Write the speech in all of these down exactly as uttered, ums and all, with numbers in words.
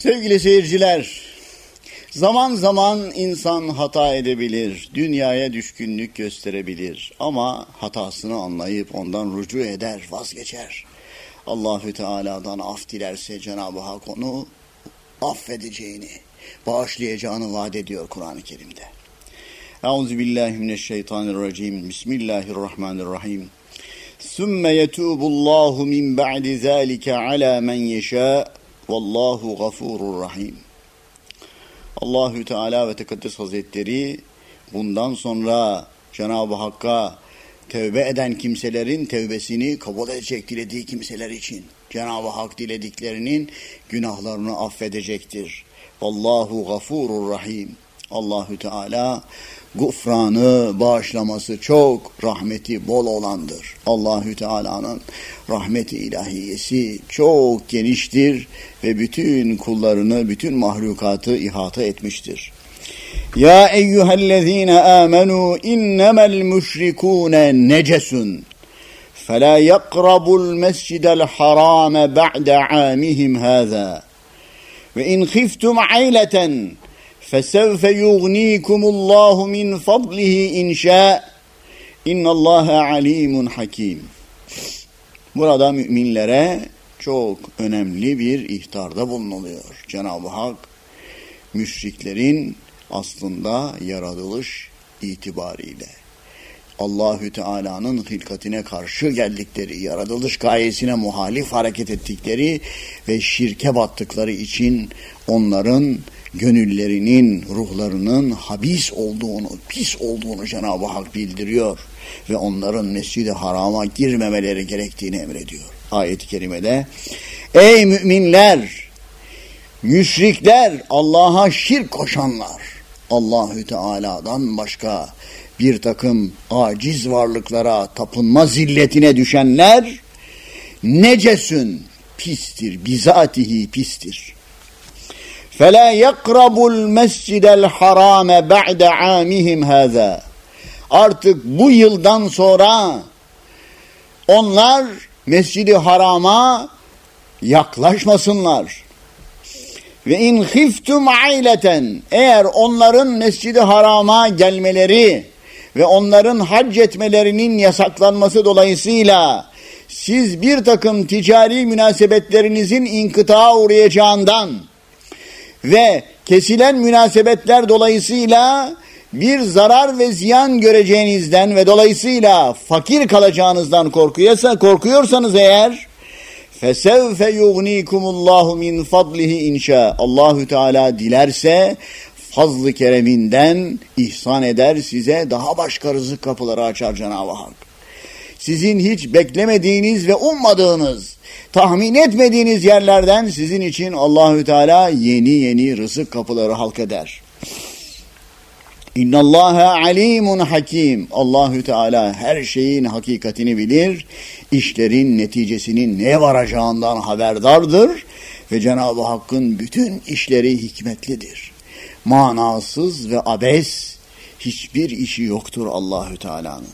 Sevgili seyirciler, zaman zaman insan hata edebilir, dünyaya düşkünlük gösterebilir ama hatasını anlayıp ondan rücu eder, vazgeçer. Allahü Teala'dan af dilerse Cenab-ı Hak onu affedeceğini, bağışlayacağını vaat ediyor Kur'an-ı Kerim'de. Euzubillahimineşşeytanirracim. Bismillahirrahmanirrahim. Sümme yetûbullahu min ba'di zâlike alâ men yeşâ. Vallahu gafurur rahim. Allahü Teala ve Tekaddes Hazretleri bundan sonra Cenab-ı Hakk'a tövbe eden kimselerin tövbesini kabul edecek, dilediği kimseler için. Cenab-ı Hak dilediklerinin günahlarını affedecektir. Vallahu gafurur rahim. Allahü Teala gufranı, bağışlaması çok, rahmeti bol olandır. Allahü Teala'nın rahmeti ilahiyesi çok geniştir ve bütün kullarını, bütün mahlukatı ihata etmiştir. Ya eyyühellezine amenu innemel müşrikûne necesun felâ yakrabul mescidel harâme ba'de âmihim hâzâ ve in khiftum ayleten فَسَوْفَ يُغْنِيكُمُ اللّٰهُ مِنْ فَضْلِهِ اِنْ شَاءَ اِنَّ اللّٰهَ عَلِيمٌ حَكِيمٌ. Burada müminlere çok önemli bir ihtarda bulunuluyor. Cenab-ı Hak müşriklerin aslında yaratılış itibariyle Allahü Teala'nın hilkatine karşı geldikleri, yaratılış gayesine muhalif hareket ettikleri ve şirke battıkları için onların gönüllerinin, ruhlarının habis olduğunu, pis olduğunu Cenab-ı Hak bildiriyor ve onların Mescid-i Haram'a girmemeleri gerektiğini emrediyor. Ayet-i kerimede, ey müminler, müşrikler, Allah'a şirk koşanlar, Allahü Teala'dan başka bir takım aciz varlıklara tapınma zilletine düşenler, necesün, pistir, bizatihi pistir. فَلَا يَقْرَبُ الْمَسْجِدَ الْحَرَامَ بَعْدَ عَامِهِمْ هَذَا. Artık bu yıldan sonra onlar Mescid-i Haram'a yaklaşmasınlar. Ve in khiftum aileten, eğer onların Mescid-i Haram'a gelmeleri ve onların hac etmelerinin yasaklanması dolayısıyla siz bir takım ticari münasebetlerinizin inkıtağa uğrayacağından ve kesilen münasebetler dolayısıyla bir zarar ve ziyan göreceğinizden ve dolayısıyla fakir kalacağınızdan korkuyorsa, korkuyorsanız eğer فَسَوْفَ يُغْنِيكُمُ اللّٰهُ مِنْ فَضْلِهِ اِنْشَاء. Allahü Teala dilerse fazl-ı kereminden ihsan eder, size daha başka rızık kapıları açar Cenab-ı Hak. Sizin hiç beklemediğiniz ve ummadığınız, tahmin etmediğiniz yerlerden sizin için Allahü Teala yeni yeni rızık kapıları halk eder. İnnallâhe alîmun hakim. Allahü Teala her şeyin hakikatini bilir, işlerin neticesinin ne varacağından haberdardır ve Cenab-ı Hakk'ın bütün işleri hikmetlidir. Manasız ve abes hiçbir işi yoktur Allahü Teala'nın.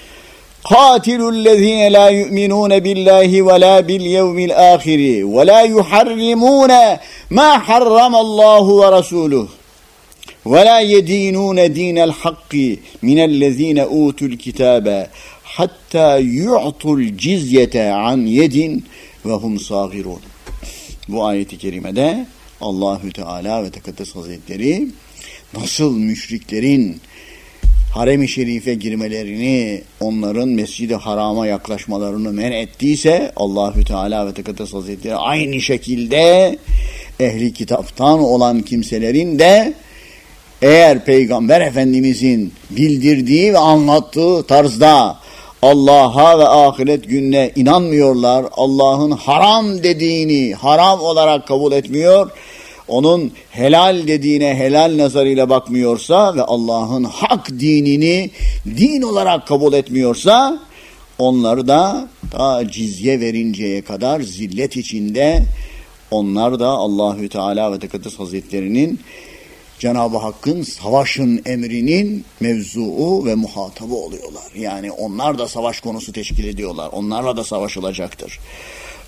قاتلوا الذين لا يؤمنون بالله ولا باليوم الآخر ولا يحرمون ما حرم الله ورسوله ولا يدينون دين الحق من الذين أوتوا الكتاب حتى يعطوا الجزية عن يد وهم صاغرون. Bu ayet-i kerimede Allahü Teala ve Tekaddes Hazretleri nasıl müşriklerin Harem-i Şerif'e girmelerini, onların Mescid-i Haram'a yaklaşmalarını men ettiyse Allahü Teala ve Tekaddes Hazretleri aynı şekilde ehli kitaptan olan kimselerin de eğer Peygamber Efendimizin bildirdiği ve anlattığı tarzda Allah'a ve ahiret gününe inanmıyorlar, Allah'ın haram dediğini haram olarak kabul etmiyor, onun helal dediğine helal nazarıyla bakmıyorsa ve Allah'ın hak dinini din olarak kabul etmiyorsa, onlar da ta cizye verinceye kadar zillet içinde, onlar da Allahü Teala ve Tekaddes Hazretleri'nin Cenab-ı Hakk'ın savaşın emrinin mevzuu ve muhatabı oluyorlar. Yani onlar da savaş konusu teşkil ediyorlar. Onlarla da savaşılacaktır.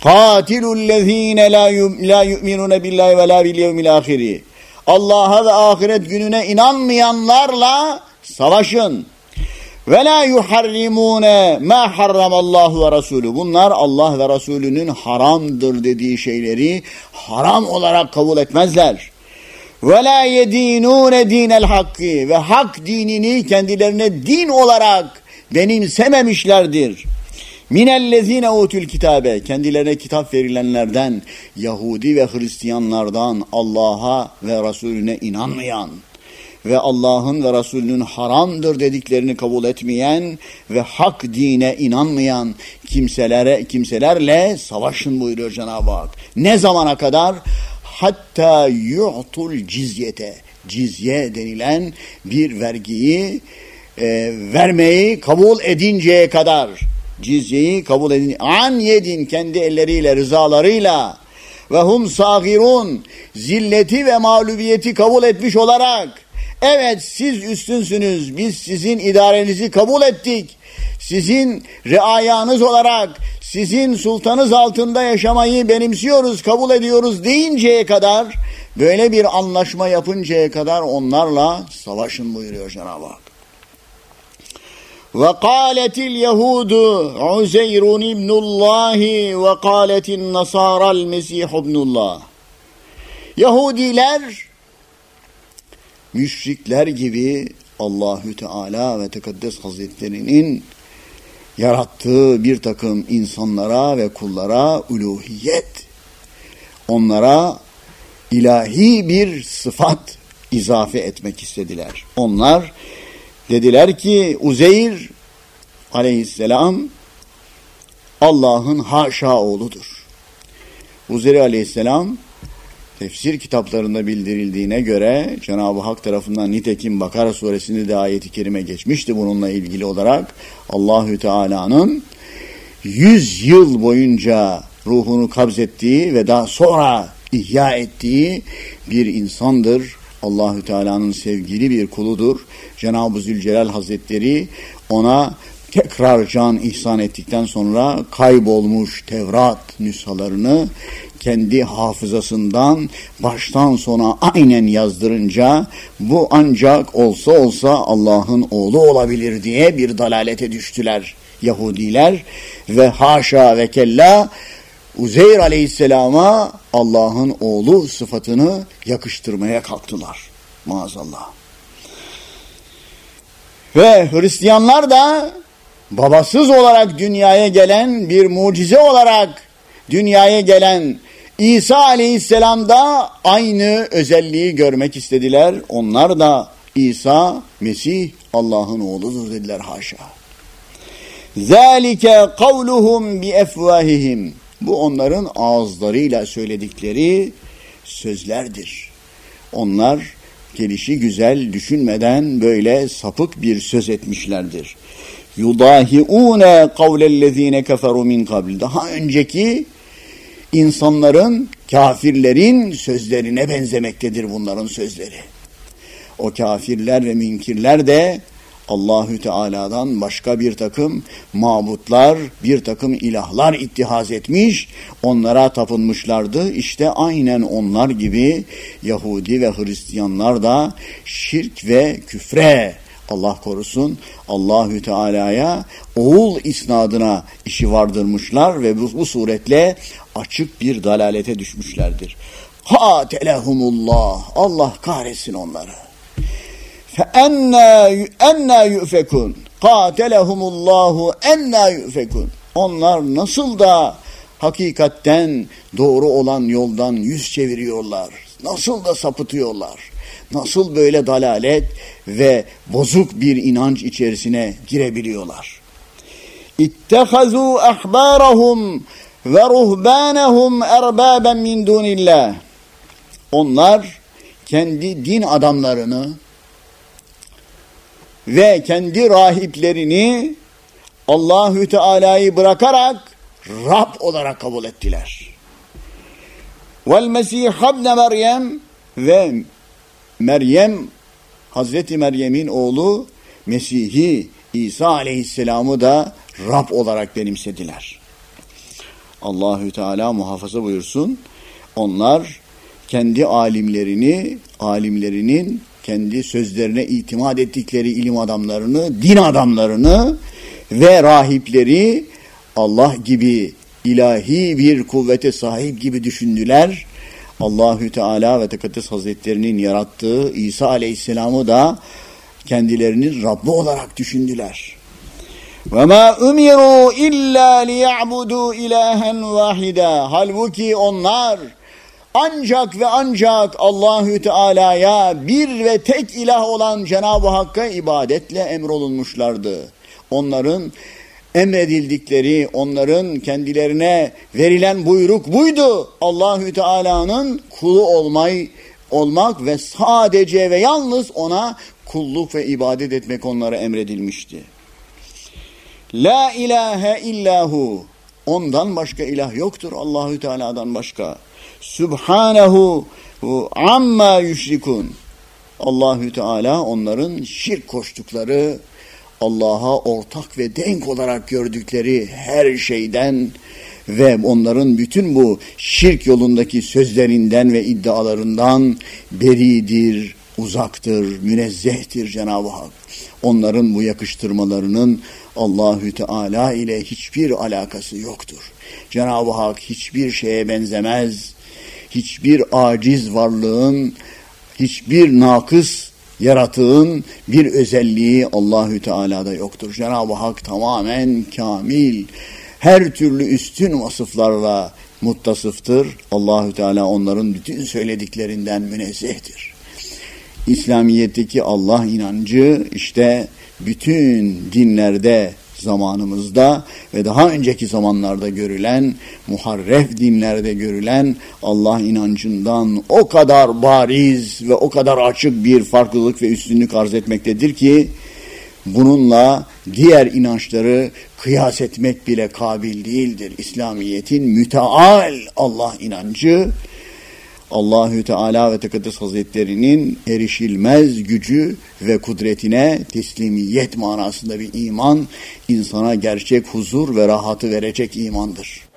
Katilullezine la yu'minune billahi ve la bil yevmil ahiri. Allah'a ve ahiret gününe inanmayanlarla savaşın. Ve la yuharrimune ma harramallahu ve rasulü. Bunlar Allah ve Resulünün haramdır dediği şeyleri haram olarak kabul etmezler. Ve la yedinune dinel hakkı. Ve hak dinini kendilerine din olarak benimsememişlerdir. Minellezine utul kitabe, kendilerine kitap verilenlerden, Yahudi ve Hristiyanlardan Allah'a ve Resulüne inanmayan ve Allah'ın ve Resulünün haramdır dediklerini kabul etmeyen ve hak dine inanmayan kimselere kimselerle savaşın buyuruyor Cenab-ı Hak. Ne zamana kadar? Hatta yu'tul cizyete, cizye denilen bir vergiyi e, vermeyi kabul edinceye kadar. Cizyeyi kabul edin. An yedin, kendi elleriyle, rızalarıyla ve hum sagirun, zilleti ve mağlubiyeti kabul etmiş olarak, evet siz üstünsünüz, biz sizin idarenizi kabul ettik, sizin riayanız olarak, sizin sultanız altında yaşamayı benimsiyoruz, kabul ediyoruz deyinceye kadar, böyle bir anlaşma yapıncaya kadar onlarla savaşın buyuruyor Cenab-ı Hak. Ve kâletil yehudu Uzeyrun ibnullahi ve kâletin nasâral mesih ibnullah. Yahudiler müşrikler gibi Allahü Teala ve Tekaddes Hazretleri'nin yarattığı bir takım insanlara ve kullara uluhiyet, onlara ilahi bir sıfat izafe etmek istediler. Onlar dediler ki Uzeyr aleyhisselam Allah'ın haşa oğludur. Uzeyr aleyhisselam tefsir kitaplarında bildirildiğine göre Cenab-ı Hak tarafından, nitekim Bakara suresinde de ayet-i kerime geçmişti bununla ilgili olarak, Allahü Teala'nın yüz yıl boyunca ruhunu kabzettiği ve daha sonra ihya ettiği bir insandır. Allahü Teala'nın sevgili bir kuludur. Cenab-ı Zülcelal Hazretleri ona tekrar can ihsan ettikten sonra kaybolmuş Tevrat nüshalarını kendi hafızasından baştan sona aynen yazdırınca bu ancak olsa olsa Allah'ın oğlu olabilir diye bir dalalete düştüler Yahudiler ve haşa ve kella Uzeyr aleyhisselama Allah'ın oğlu sıfatını yakıştırmaya kalktılar. Maazallah. Ve Hristiyanlar da babasız olarak dünyaya gelen, bir mucize olarak dünyaya gelen İsa aleyhisselamda aynı özelliği görmek istediler. Onlar da İsa, Mesih Allah'ın oğludur dediler, haşa. Zalike kavluhum bi efvahihim. Bu onların ağızlarıyla söyledikleri sözlerdir. Onlar gelişi güzel düşünmeden böyle sapık bir söz etmişlerdir. Yudahiune kavlellezine keferu min kabl. Daha önceki insanların, kafirlerin sözlerine benzemektedir bunların sözleri. O kafirler ve münkirler de Allahü Teala'dan başka bir takım mabutlar, bir takım ilahlar ittihaz etmiş, onlara tapınmışlardı. İşte aynen onlar gibi Yahudi ve Hristiyanlar da şirk ve küfre, Allah korusun, Allahü Teala'ya oğul isnadına işi vardırmışlar ve bu, bu suretle açık bir dalalete düşmüşlerdir. Katelehumullah, Allah kahretsin onları. فَاَنَّا يُؤْفَكُونَ قَاتَلَهُمُ اللّٰهُ اَنَّا يُؤْفَكُونَ. Onlar nasıl da hakikatten doğru olan yoldan yüz çeviriyorlar, nasıl da sapıtıyorlar, nasıl böyle dalalet ve bozuk bir inanç içerisine girebiliyorlar. اِتَّخَذُوا اَحْبَارَهُمْ وَرُهْبَانَهُمْ اَرْبَابًا مِنْ دُونِ اللّٰهِ. Onlar kendi din adamlarını ve kendi rahiplerini Allahü Teala'yı bırakarak Rab olarak kabul ettiler. Vel Mesih ibn Meryem ve Meryem, Hazreti Meryem'in oğlu Mesih'i İsa Aleyhisselam'ı da Rab olarak benimsediler. Allahü Teala muhafaza buyursun. Onlar kendi alimlerini, alimlerinin kendi sözlerine itimat ettikleri ilim adamlarını, din adamlarını ve rahipleri Allah gibi, ilahi bir kuvvete sahip gibi düşündüler. Allahü Teala ve Tekaddes Hazretlerinin yarattığı İsa Aleyhisselam'ı da kendilerinin Rabbi olarak düşündüler. وَمَا اُمِرُوا اِلَّا لِيَعْبُدُوا اِلَٰهًا وَاحِدًا. Halbuki onlar ancak ve ancak Allahü Teala'ya bir ve tek ilah olan Cenab-ı Hakk'a ibadetle emrolunmuşlardı. Onların emredildikleri, onların kendilerine verilen buyruk buydu. Allahü Teala'nın kulu olmayı, olmak ve sadece ve yalnız ona kulluk ve ibadet etmek onlara emredilmişti. La ilahe illahu. Ondan başka ilah yoktur, Allahü Teala'dan başka. Subhanehu amma yüşrikun. Allahü Teala onların şirk koştukları, Allah'a ortak ve denk olarak gördükleri her şeyden ve onların bütün bu şirk yolundaki sözlerinden ve iddialarından beridir, uzaktır, münezzehtir Cenab-ı Hak. Onların bu yakıştırmalarının Allahü Teala ile hiçbir alakası yoktur. Cenab-ı Hak hiçbir şeye benzemez. Hiçbir aciz varlığın, hiçbir nakıs yaratığın bir özelliği Allahü Teala'da yoktur. Cenab-ı Hak tamamen kamil, her türlü üstün vasıflarla muttasıftır. Allahü Teala onların bütün söylediklerinden münezzehtir. İslamiyet'teki Allah inancı işte bütün dinlerde, zamanımızda ve daha önceki zamanlarda görülen, muharref dinlerde görülen Allah inancından o kadar bariz ve o kadar açık bir farklılık ve üstünlük arz etmektedir ki bununla diğer inançları kıyas etmek bile kabil değildir. İslamiyet'in müteal Allah inancı, Allahü Teala ve Tekaddes Hazretleri'nin erişilmez gücü ve kudretine teslimiyet manasında bir iman, insana gerçek huzur ve rahatı verecek imandır.